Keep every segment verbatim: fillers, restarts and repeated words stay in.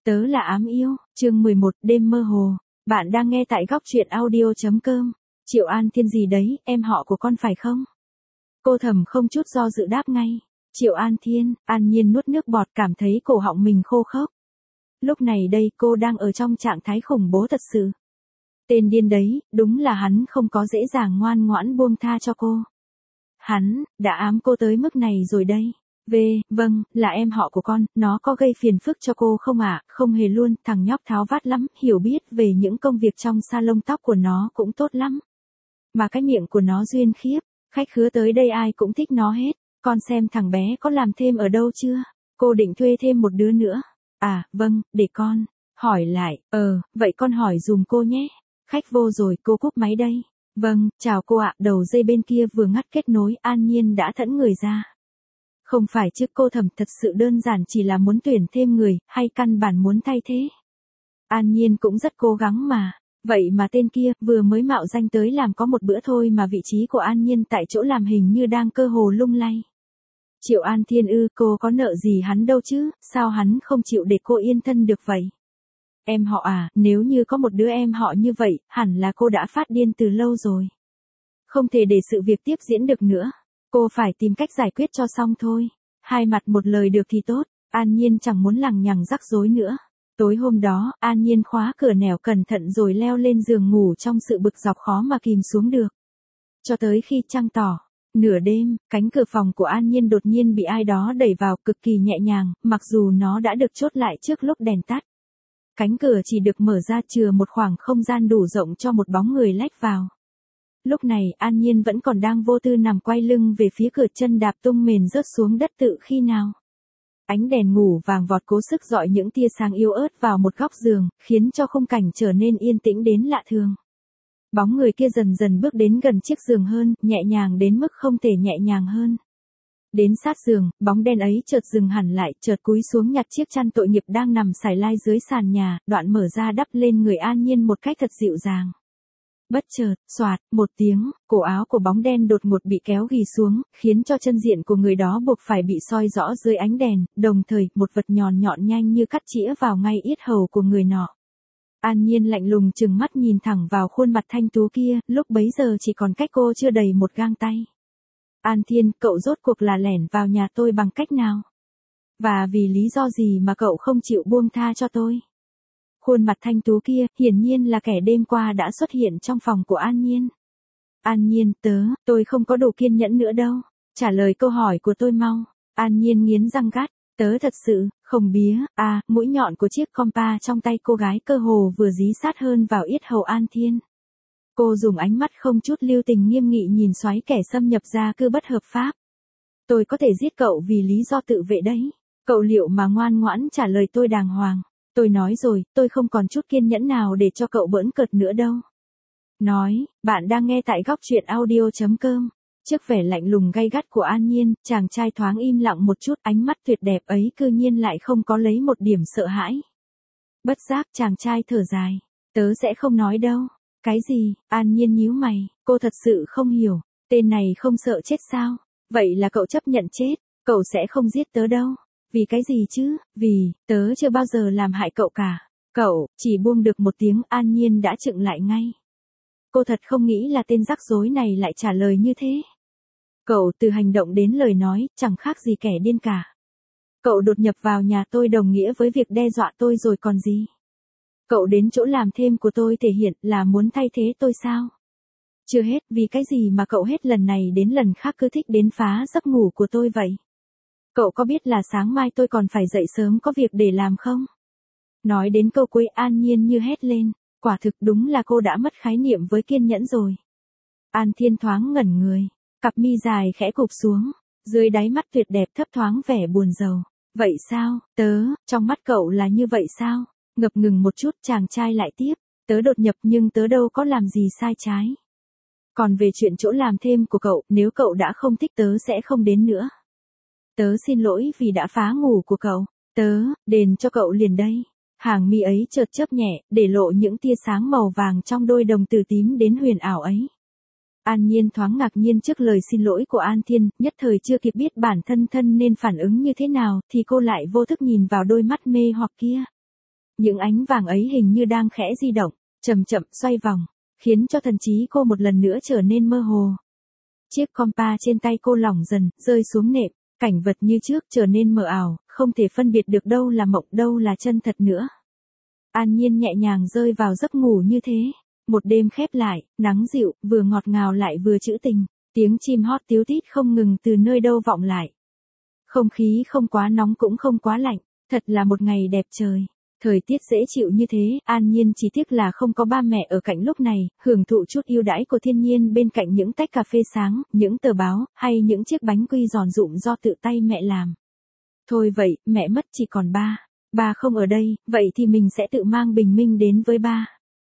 Tớ là ám yêu, chương mười một, đêm mơ hồ. Bạn đang nghe tại góc truyện audio chấm com. Triệu An Thiên gì đấy, em họ của con phải không? Cô Thầm không chút do dự đáp ngay. Triệu An Thiên. An Nhiên nuốt nước bọt, cảm thấy cổ họng mình khô khốc. Lúc này đây cô đang ở trong trạng thái khủng bố thật sự. Tên điên đấy, đúng là hắn không có dễ dàng ngoan ngoãn buông tha cho cô. Hắn đã ám cô tới mức này rồi đây. Về, vâng, là em họ của con, nó có gây phiền phức cho cô không ạ? À? Không hề luôn, thằng nhóc tháo vát lắm, hiểu biết về những công việc trong salon tóc của nó cũng tốt lắm. Mà cái miệng của nó duyên khiếp, khách khứa tới đây ai cũng thích nó hết. Con xem thằng bé có làm thêm ở đâu chưa? Cô định thuê thêm một đứa nữa. À, vâng, để con hỏi lại. Ờ, vậy con hỏi dùm cô nhé. Khách vô rồi, cô cúp máy đây. Vâng, chào cô ạ, đầu dây bên kia vừa ngắt kết nối, An Nhiên đã thẫn người ra. Không phải chứ, cô Thầm thật sự đơn giản chỉ là muốn tuyển thêm người, hay căn bản muốn thay thế. An Nhiên cũng rất cố gắng mà. Vậy mà tên kia vừa mới mạo danh tới làm có một bữa thôi mà vị trí của An Nhiên tại chỗ làm hình như đang cơ hồ lung lay. Triệu An Thiên ư, cô có nợ gì hắn đâu chứ, sao hắn không chịu để cô yên thân được vậy? Em họ à, nếu như có một đứa em họ như vậy, hẳn là cô đã phát điên từ lâu rồi. Không thể để sự việc tiếp diễn được nữa. Cô phải tìm cách giải quyết cho xong thôi. Hai mặt một lời được thì tốt. An Nhiên chẳng muốn lằng nhằng rắc rối nữa. Tối hôm đó, An Nhiên khóa cửa nẻo cẩn thận rồi leo lên giường ngủ trong sự bực dọc khó mà kìm xuống được. Cho tới khi trăng tỏ. Nửa đêm, cánh cửa phòng của An Nhiên đột nhiên bị ai đó đẩy vào cực kỳ nhẹ nhàng, mặc dù nó đã được chốt lại trước lúc đèn tắt. Cánh cửa chỉ được mở ra chừa một khoảng không gian đủ rộng cho một bóng người lách vào. Lúc này An Nhiên vẫn còn đang vô tư nằm quay lưng về phía cửa, chân đạp tung mền rớt xuống đất tự khi nào. Ánh đèn ngủ vàng vọt cố sức dọi những tia sáng yếu ớt vào một góc giường, khiến cho khung cảnh trở nên yên tĩnh đến lạ thường. Bóng người kia dần dần bước đến gần chiếc giường hơn, nhẹ nhàng đến mức không thể nhẹ nhàng hơn. Đến sát giường, bóng đen ấy chợt dừng hẳn lại, chợt cúi xuống nhặt chiếc chăn tội nghiệp đang nằm sải lai dưới sàn nhà, đoạn mở ra đắp lên người An Nhiên một cách thật dịu dàng. Bất chợt, xoạt, một tiếng, cổ áo của bóng đen đột ngột bị kéo ghì xuống, khiến cho chân diện của người đó buộc phải bị soi rõ dưới ánh đèn, đồng thời, một vật nhọn nhọn nhanh như cắt chĩa vào ngay yết hầu của người nọ. An Nhiên lạnh lùng trừng mắt nhìn thẳng vào khuôn mặt thanh tú kia, lúc bấy giờ chỉ còn cách cô chưa đầy một gang tay. An Thiên, cậu rốt cuộc là lẻn vào nhà tôi bằng cách nào? Và vì lý do gì mà cậu không chịu buông tha cho tôi? Khuôn mặt thanh tú kia, hiển nhiên là kẻ đêm qua đã xuất hiện trong phòng của An Nhiên. An Nhiên, tớ, tôi không có đủ kiên nhẫn nữa đâu. Trả lời câu hỏi của tôi mau. An Nhiên nghiến răng gắt. Tớ thật sự, không bía, à, mũi nhọn của chiếc compa trong tay cô gái cơ hồ vừa dí sát hơn vào yết hầu An Thiên. Cô dùng ánh mắt không chút lưu tình nghiêm nghị nhìn xoáy kẻ xâm nhập gia cư bất hợp pháp. Tôi có thể giết cậu vì lý do tự vệ đấy. Cậu liệu mà ngoan ngoãn trả lời tôi đàng hoàng. Tôi nói rồi, tôi không còn chút kiên nhẫn nào để cho cậu bỡn cợt nữa đâu. Nói, bạn đang nghe tại góc truyện audio chấm com. Trước vẻ lạnh lùng gay gắt của An Nhiên, chàng trai thoáng im lặng một chút, ánh mắt tuyệt đẹp ấy cư nhiên lại không có lấy một điểm sợ hãi. Bất giác chàng trai thở dài. Tớ sẽ không nói đâu. Cái gì? An Nhiên nhíu mày, cô thật sự không hiểu. Tên này không sợ chết sao? Vậy là cậu chấp nhận chết, cậu sẽ không giết tớ đâu. Vì cái gì chứ? Vì, tớ chưa bao giờ làm hại cậu cả. Cậu, chỉ buông được một tiếng, An Nhiên đã chựng lại ngay. Cô thật không nghĩ là tên rắc rối này lại trả lời như thế. Cậu từ hành động đến lời nói, chẳng khác gì kẻ điên cả. Cậu đột nhập vào nhà tôi đồng nghĩa với việc đe dọa tôi rồi còn gì. Cậu đến chỗ làm thêm của tôi thể hiện là muốn thay thế tôi sao? Chưa hết, vì cái gì mà cậu hết lần này đến lần khác cứ thích đến phá giấc ngủ của tôi vậy? Cậu có biết là sáng mai tôi còn phải dậy sớm có việc để làm không? Nói đến câu cuối An Nhiên như hét lên, quả thực đúng là cô đã mất khái niệm với kiên nhẫn rồi. An Thiên thoáng ngẩn người, cặp mi dài khẽ cụp xuống, dưới đáy mắt tuyệt đẹp thấp thoáng vẻ buồn rầu. Vậy sao, tớ, trong mắt cậu là như vậy sao? Ngập ngừng một chút chàng trai lại tiếp, tớ đột nhập nhưng tớ đâu có làm gì sai trái. Còn về chuyện chỗ làm thêm của cậu, nếu cậu đã không thích tớ sẽ không đến nữa. Tớ xin lỗi vì đã phá ngủ của cậu, tớ, đền cho cậu liền đây. Hàng mi ấy chợt chớp nhẹ, để lộ những tia sáng màu vàng trong đôi đồng tử tím đến huyền ảo ấy. An Nhiên thoáng ngạc nhiên trước lời xin lỗi của An Thiên, nhất thời chưa kịp biết bản thân thân nên phản ứng như thế nào, thì cô lại vô thức nhìn vào đôi mắt mê hoặc kia. Những ánh vàng ấy hình như đang khẽ di động, chậm chậm xoay vòng, khiến cho thần trí cô một lần nữa trở nên mơ hồ. Chiếc compa trên tay cô lỏng dần, rơi xuống nệm, cảnh vật như trước trở nên mờ ảo, không thể phân biệt được đâu là mộng, đâu là chân thật nữa. An Nhiên nhẹ nhàng rơi vào giấc ngủ như thế. Một đêm khép lại, nắng dịu, vừa ngọt ngào lại vừa trữ tình, tiếng chim hót tíu tít không ngừng từ nơi đâu vọng lại. Không khí không quá nóng cũng không quá lạnh, thật là một ngày đẹp trời. Thời tiết dễ chịu như thế, An Nhiên chỉ tiếc là không có ba mẹ ở cạnh lúc này, hưởng thụ chút ưu đãi của thiên nhiên bên cạnh những tách cà phê sáng, những tờ báo, hay những chiếc bánh quy giòn rụm do tự tay mẹ làm. Thôi vậy, mẹ mất chỉ còn ba. Ba không ở đây, vậy thì mình sẽ tự mang bình minh đến với ba.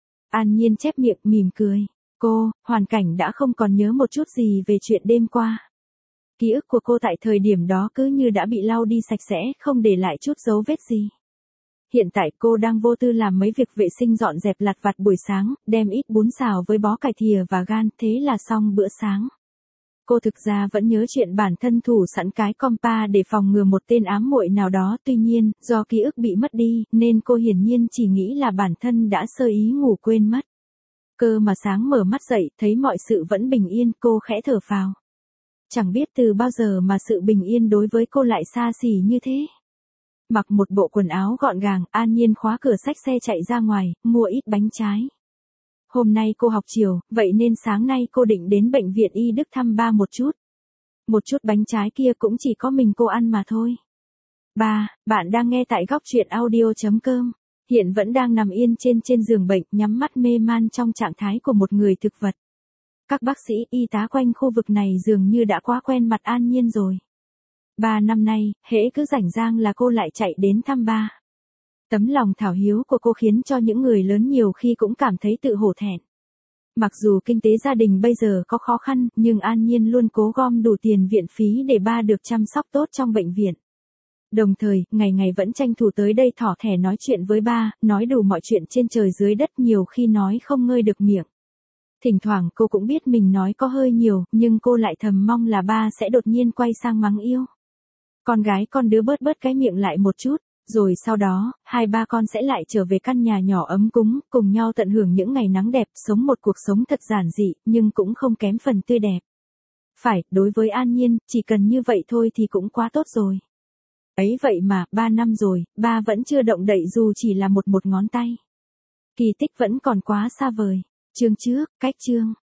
An Nhiên chép miệng mỉm cười. Cô, hoàn cảnh đã không còn nhớ một chút gì về chuyện đêm qua. Ký ức của cô tại thời điểm đó cứ như đã bị lau đi sạch sẽ, không để lại chút dấu vết gì. Hiện tại cô đang vô tư làm mấy việc vệ sinh dọn dẹp lặt vặt buổi sáng, đem ít bún xào với bó cải thìa và gan, thế là xong bữa sáng. Cô thực ra vẫn nhớ chuyện bản thân thủ sẵn cái compa để phòng ngừa một tên ám muội nào đó, tuy nhiên, do ký ức bị mất đi, nên cô hiển nhiên chỉ nghĩ là bản thân đã sơ ý ngủ quên mất. Cơ mà sáng mở mắt dậy, thấy mọi sự vẫn bình yên, cô khẽ thở phào. Chẳng biết từ bao giờ mà sự bình yên đối với cô lại xa xỉ như thế. Mặc một bộ quần áo gọn gàng, An Nhiên khóa cửa xách xe chạy ra ngoài, mua ít bánh trái. Hôm nay cô học chiều, vậy nên sáng nay cô định đến bệnh viện Y Đức thăm ba một chút. Một chút bánh trái kia cũng chỉ có mình cô ăn mà thôi. Ba, bạn đang nghe tại góc truyện audio chấm com. Hiện vẫn đang nằm yên trên trên giường bệnh, nhắm mắt mê man trong trạng thái của một người thực vật. Các bác sĩ, y tá quanh khu vực này dường như đã quá quen mặt An Nhiên rồi. Ba năm nay, hễ cứ rảnh rang là cô lại chạy đến thăm ba. Tấm lòng thảo hiếu của cô khiến cho những người lớn nhiều khi cũng cảm thấy tự hổ thẹn. Mặc dù kinh tế gia đình bây giờ có khó khăn, nhưng An Nhiên luôn cố gom đủ tiền viện phí để ba được chăm sóc tốt trong bệnh viện. Đồng thời, ngày ngày vẫn tranh thủ tới đây thỏ thẻ nói chuyện với ba, nói đủ mọi chuyện trên trời dưới đất, nhiều khi nói không ngơi được miệng. Thỉnh thoảng cô cũng biết mình nói có hơi nhiều, nhưng cô lại thầm mong là ba sẽ đột nhiên quay sang mắng yêu. Con gái con đứa bớt bớt cái miệng lại một chút, rồi sau đó, hai ba con sẽ lại trở về căn nhà nhỏ ấm cúng, cùng nhau tận hưởng những ngày nắng đẹp, sống một cuộc sống thật giản dị, nhưng cũng không kém phần tươi đẹp. Phải, đối với An Nhiên, chỉ cần như vậy thôi thì cũng quá tốt rồi. Ấy vậy mà, ba năm rồi, ba vẫn chưa động đậy dù chỉ là một một ngón tay. Kỳ tích vẫn còn quá xa vời. Chương trước, cách chương.